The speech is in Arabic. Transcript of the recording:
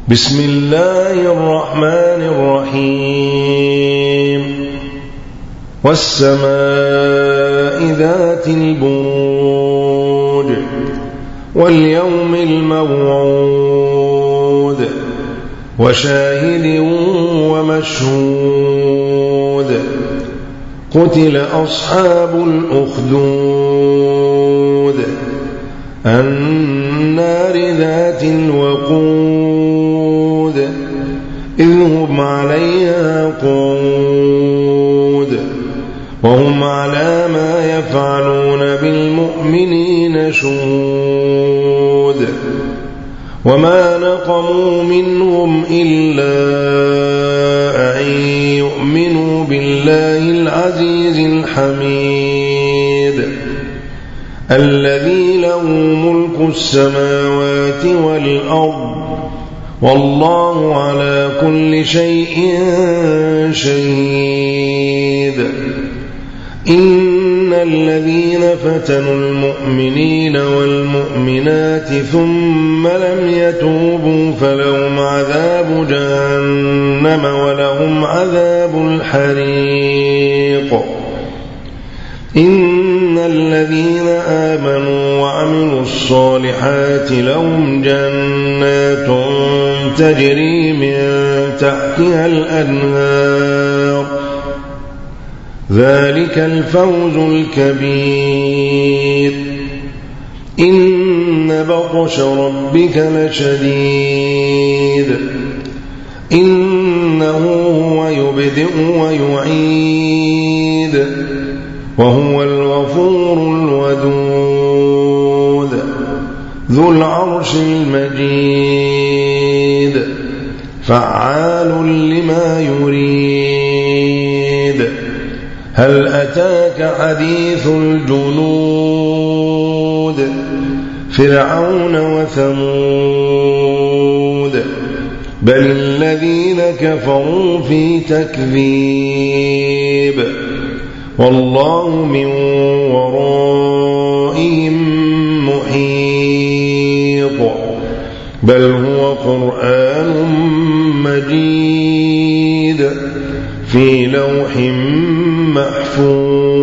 بسم الله الرحمن الرحيم والسماء ذات البروج واليوم الموعود وشاهد ومشهود قتل أصحاب الأخدود النار ذات الوقود إذ هم عليها قعود وهم على ما يفعلون بالمؤمنين شهود وما نقموا منهم إلا أن يؤمنوا بالله العزيز الحميد الذي له ملك السماوات والأرض والله على كل شيء شهيد إن الذين فتنوا المؤمنين والمؤمنات ثم لم يتوبوا فلهم عذاب جهنم ولهم عذاب الحريق إن الذين آمنوا وعملوا الصالحات لهم جنات تجري من تحتها الأنهار ذلك الفوز الكبير إن بطش ربك لشديد إنه هو يبدئ ويعيد وهو الغفور الودود ذو العرش المجيد فعال لما يريد هل أتاك حديث الجنود فرعون وثمود بل الذين كفروا في تكذيب والله من ورائهم محيط بل هو قرآن مجيد في لوح محفوظ